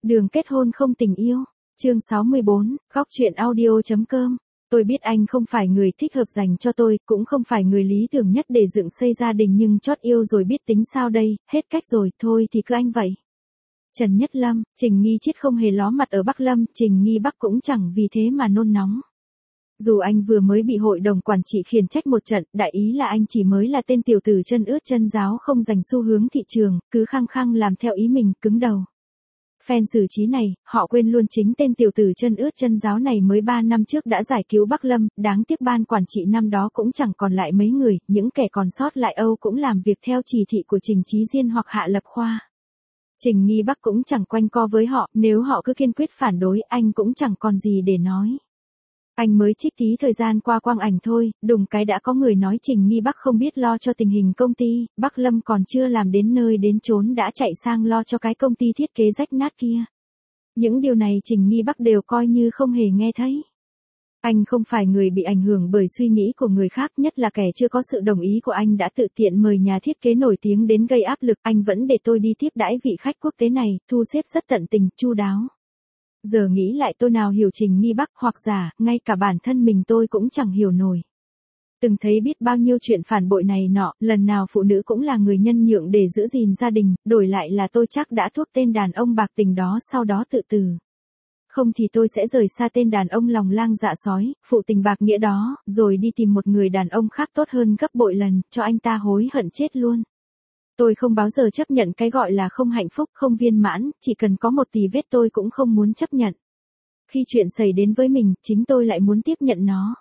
Đường kết hôn không tình yêu. Chương 64, góc truyện audio.com. Tôi biết anh không phải người thích hợp dành cho tôi, cũng không phải người lý tưởng nhất để dựng xây gia đình, nhưng chót yêu rồi biết tính sao đây, hết cách rồi, thôi thì cứ anh vậy. Trần Nhất Lâm. Trình Nghi Chiết không hề ló mặt ở Bắc Lâm, Trình Nghi Bắc cũng chẳng vì thế mà nôn nóng. Dù anh vừa mới bị hội đồng quản trị khiển trách một trận, đại ý là anh chỉ mới là tên tiểu tử chân ướt chân ráo không dành xu hướng thị trường, cứ khăng khăng làm theo ý mình, cứng đầu. Phen xử trí này, họ quên luôn chính tên tiểu tử chân ướt chân ráo này mới 3 năm trước đã giải cứu Bắc Lâm, đáng tiếc ban quản trị năm đó cũng chẳng còn lại mấy người, những kẻ còn sót lại Âu cũng làm việc theo chỉ thị của Trình Chí Diên hoặc Hạ Lập Khoa. Trình Nghi Bắc cũng chẳng quanh co với họ, nếu họ cứ kiên quyết phản đối, anh cũng chẳng còn gì để nói. Anh mới trích tí thời gian qua quang ảnh thôi, đùng cái đã có người nói Trình Nghi Bắc không biết lo cho tình hình công ty, Bắc Lâm còn chưa làm đến nơi đến chốn đã chạy sang lo cho cái công ty thiết kế rách nát kia. Những điều này Trình Nghi Bắc đều coi như không hề nghe thấy. Anh không phải người bị ảnh hưởng bởi suy nghĩ của người khác, nhất là kẻ chưa có sự đồng ý của anh đã tự tiện mời nhà thiết kế nổi tiếng đến gây áp lực, anh vẫn để tôi đi tiếp đãi vị khách quốc tế này, thu xếp rất tận tình, chu đáo. Giờ nghĩ lại tôi nào hiểu Trình Nghi Bắc, hoặc giả, ngay cả bản thân mình tôi cũng chẳng hiểu nổi. Từng thấy biết bao nhiêu chuyện phản bội này nọ, lần nào phụ nữ cũng là người nhân nhượng để giữ gìn gia đình, đổi lại là tôi chắc đã thuốc tên đàn ông bạc tình đó sau đó tự tử. Không thì tôi sẽ rời xa tên đàn ông lòng lang dạ sói, phụ tình bạc nghĩa đó, rồi đi tìm một người đàn ông khác tốt hơn gấp bội lần, cho anh ta hối hận chết luôn. Tôi không bao giờ chấp nhận cái gọi là không hạnh phúc, không viên mãn, chỉ cần có một tì vết tôi cũng không muốn chấp nhận. Khi chuyện xảy đến với mình, chính tôi lại muốn tiếp nhận nó.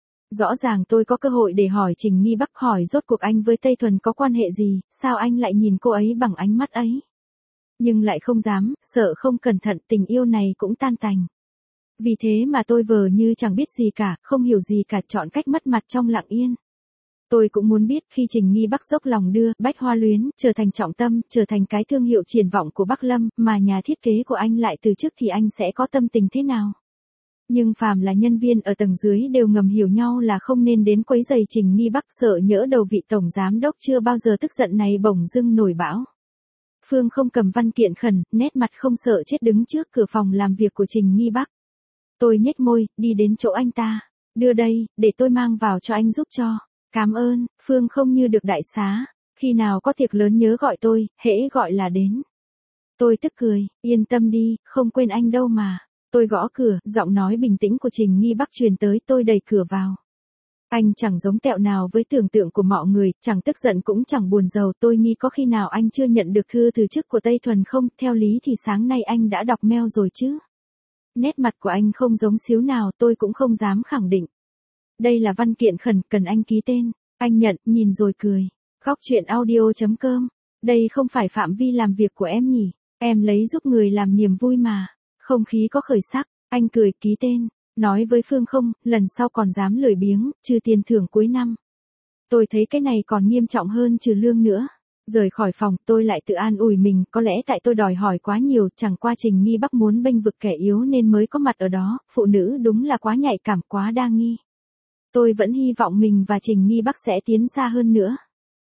Rõ ràng tôi có cơ hội để hỏi Trình Nghi Bắc, hỏi rốt cuộc anh với Tây Thuần có quan hệ gì, sao anh lại nhìn cô ấy bằng ánh mắt ấy. Nhưng lại không dám, sợ không cẩn thận tình yêu này cũng tan tành. Vì thế mà tôi vờ như chẳng biết gì cả, không hiểu gì cả, chọn cách mất mặt trong lặng yên. Tôi cũng muốn biết khi Trình Nghi Bắc dốc lòng đưa Bách Hoa Luyến trở thành trọng tâm, trở thành cái thương hiệu triển vọng của Bắc Lâm, mà nhà thiết kế của anh lại từ chức thì anh sẽ có tâm tình thế nào. Nhưng phàm là nhân viên ở tầng dưới đều ngầm hiểu nhau là không nên đến quấy rầy Trình Nghi Bắc, sợ nhỡ đầu vị tổng giám đốc chưa bao giờ tức giận này bỗng dưng nổi bão. Phương không cầm văn kiện khẩn, nét mặt không sợ chết đứng trước cửa phòng làm việc của Trình Nghi Bắc. Tôi nhếch môi, đi đến chỗ anh ta. Đưa đây, để tôi mang vào cho anh giúp cho. Cảm ơn, Phương không như được đại xá. Khi nào có tiệc lớn nhớ gọi tôi, hễ gọi là đến. Tôi tức cười, yên tâm đi, không quên anh đâu mà. Tôi gõ cửa, giọng nói bình tĩnh của Trình Nghi Bắc truyền tới, tôi đẩy cửa vào. Anh chẳng giống tẹo nào với tưởng tượng của mọi người, chẳng tức giận cũng chẳng buồn rầu, tôi nghi có khi nào anh chưa nhận được thư từ chức của Tây Thuần không, theo lý thì sáng nay anh đã đọc mail rồi chứ. Nét mặt của anh không giống xíu nào, tôi cũng không dám khẳng định. Đây là văn kiện khẩn, cần anh ký tên. Anh nhận, nhìn rồi cười. Góc truyện audio.com. Đây không phải phạm vi làm việc của em nhỉ? Em lấy giúp người làm niềm vui mà. Không khí có khởi sắc, anh cười ký tên. Nói với Phương không, lần sau còn dám lười biếng, trừ tiền thưởng cuối năm. Tôi thấy cái này còn nghiêm trọng hơn trừ lương nữa. Rời khỏi phòng, tôi lại tự an ủi mình, có lẽ tại tôi đòi hỏi quá nhiều, chẳng qua Trình Nghi Bắc muốn bênh vực kẻ yếu nên mới có mặt ở đó, phụ nữ đúng là quá nhạy cảm, quá đa nghi. Tôi vẫn hy vọng mình và Trình Nghi Bắc sẽ tiến xa hơn nữa.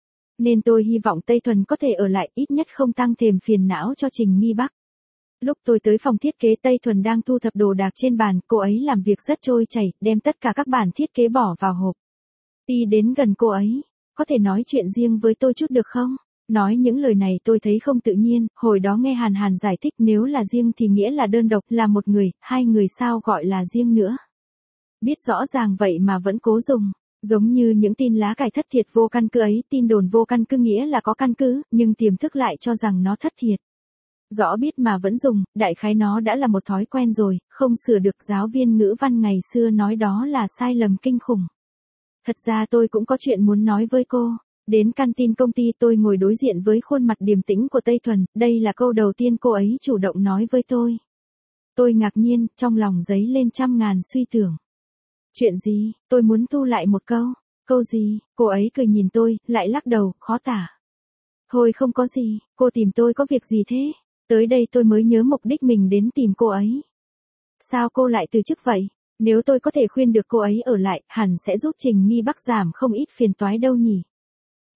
Nên tôi hy vọng Tây Thuần có thể ở lại, ít nhất không tăng thêm phiền não cho Trình Nghi Bắc. Lúc tôi tới phòng thiết kế, Tây Thuần đang thu thập đồ đạc trên bàn, cô ấy làm việc rất trôi chảy, đem tất cả các bản thiết kế bỏ vào hộp. Đi đến gần cô ấy, có thể nói chuyện riêng với tôi chút được không? Nói những lời này tôi thấy không tự nhiên, hồi đó nghe Hàn Hàn giải thích nếu là riêng thì nghĩa là đơn độc, là một người, hai người sao gọi là riêng nữa. Biết rõ ràng vậy mà vẫn cố dùng. Giống như những tin lá cải thất thiệt vô căn cứ ấy, tin đồn vô căn cứ nghĩa là có căn cứ, nhưng tiềm thức lại cho rằng nó thất thiệt. Rõ biết mà vẫn dùng, đại khái nó đã là một thói quen rồi, không sửa được. Giáo viên ngữ văn ngày xưa nói đó là sai lầm kinh khủng. Thật ra tôi cũng có chuyện muốn nói với cô. Đến canteen công ty tôi ngồi đối diện với khuôn mặt điềm tĩnh của Tây Thuần, đây là câu đầu tiên cô ấy chủ động nói với tôi. Tôi ngạc nhiên, trong lòng dấy lên trăm ngàn suy tưởng. Chuyện gì, tôi muốn thu lại một câu. Câu gì, cô ấy cười nhìn tôi, lại lắc đầu, khó tả. Thôi không có gì, cô tìm tôi có việc gì thế? Tới đây tôi mới nhớ mục đích mình đến tìm cô ấy. Sao cô lại từ chức vậy? Nếu tôi có thể khuyên được cô ấy ở lại, hẳn sẽ giúp Trình Nghi Bắc giảm không ít phiền toái đâu nhỉ?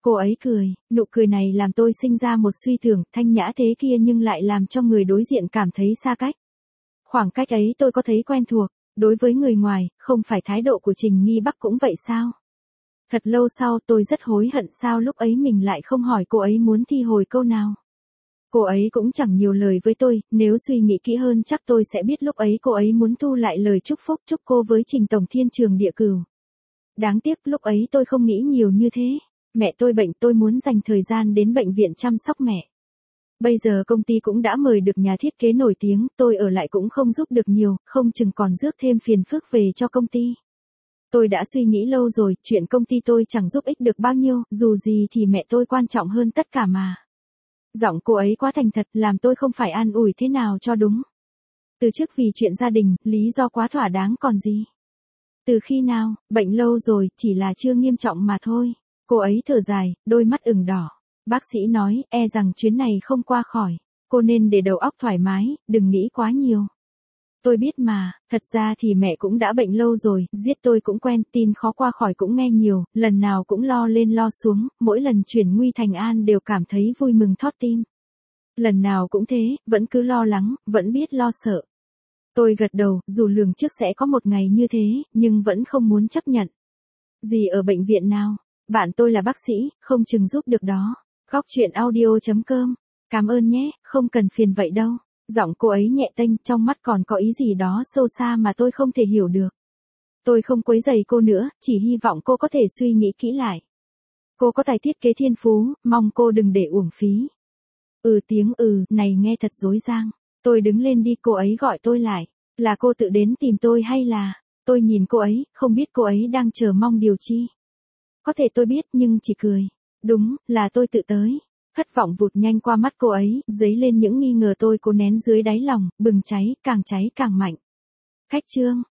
Cô ấy cười, nụ cười này làm tôi sinh ra một suy tưởng, thanh nhã thế kia nhưng lại làm cho người đối diện cảm thấy xa cách. Khoảng cách ấy tôi có thấy quen thuộc, đối với người ngoài, không phải thái độ của Trình Nghi Bắc cũng vậy sao? Thật lâu sau tôi rất hối hận sao lúc ấy mình lại không hỏi cô ấy muốn thi hồi câu nào. Cô ấy cũng chẳng nhiều lời với tôi, nếu suy nghĩ kỹ hơn chắc tôi sẽ biết lúc ấy cô ấy muốn thu lại lời chúc phúc chúc cô với Trình Tổng Thiên Trường Địa Cửu. Đáng tiếc lúc ấy tôi không nghĩ nhiều như thế. Mẹ tôi bệnh tôi muốn dành thời gian đến bệnh viện chăm sóc mẹ. Bây giờ công ty cũng đã mời được nhà thiết kế nổi tiếng, tôi ở lại cũng không giúp được nhiều, không chừng còn rước thêm phiền phức về cho công ty. Tôi đã suy nghĩ lâu rồi, chuyện công ty tôi chẳng giúp ích được bao nhiêu, dù gì thì mẹ tôi quan trọng hơn tất cả mà. Giọng cô ấy quá thành thật làm tôi không phải an ủi thế nào cho đúng. Từ trước vì chuyện gia đình, lý do quá thỏa đáng còn gì. Từ khi nào, bệnh lâu rồi, chỉ là chưa nghiêm trọng mà thôi. Cô ấy thở dài, đôi mắt ửng đỏ. Bác sĩ nói, e rằng chuyến này không qua khỏi. Cô nên để đầu óc thoải mái, đừng nghĩ quá nhiều. Tôi biết mà, thật ra thì mẹ cũng đã bệnh lâu rồi, giết tôi cũng quen, tin khó qua khỏi cũng nghe nhiều, lần nào cũng lo lên lo xuống, mỗi lần chuyển nguy thành an đều cảm thấy vui mừng thót tim. Lần nào cũng thế, vẫn cứ lo lắng, vẫn biết lo sợ. Tôi gật đầu, dù lường trước sẽ có một ngày như thế, nhưng vẫn không muốn chấp nhận. Gì ở bệnh viện nào? Bạn tôi là bác sĩ, không chừng giúp được đó. Góc chuyện audio.com. Cảm ơn nhé, không cần phiền vậy đâu. Giọng cô ấy nhẹ tênh, trong mắt còn có ý gì đó sâu xa mà tôi không thể hiểu được. Tôi không quấy rầy cô nữa, chỉ hy vọng cô có thể suy nghĩ kỹ lại. Cô có tài thiết kế thiên phú, mong cô đừng để uổng phí. Tiếng này nghe thật dối dang. Tôi đứng lên đi, cô ấy gọi tôi lại. Là cô tự đến tìm tôi hay là... Tôi nhìn cô ấy, không biết cô ấy đang chờ mong điều chi. Có thể tôi biết nhưng chỉ cười. Đúng, là tôi tự tới. Thất vọng vụt nhanh qua mắt cô ấy, dấy lên những nghi ngờ tôi cố nén dưới đáy lòng, bừng cháy càng mạnh. Khách trương,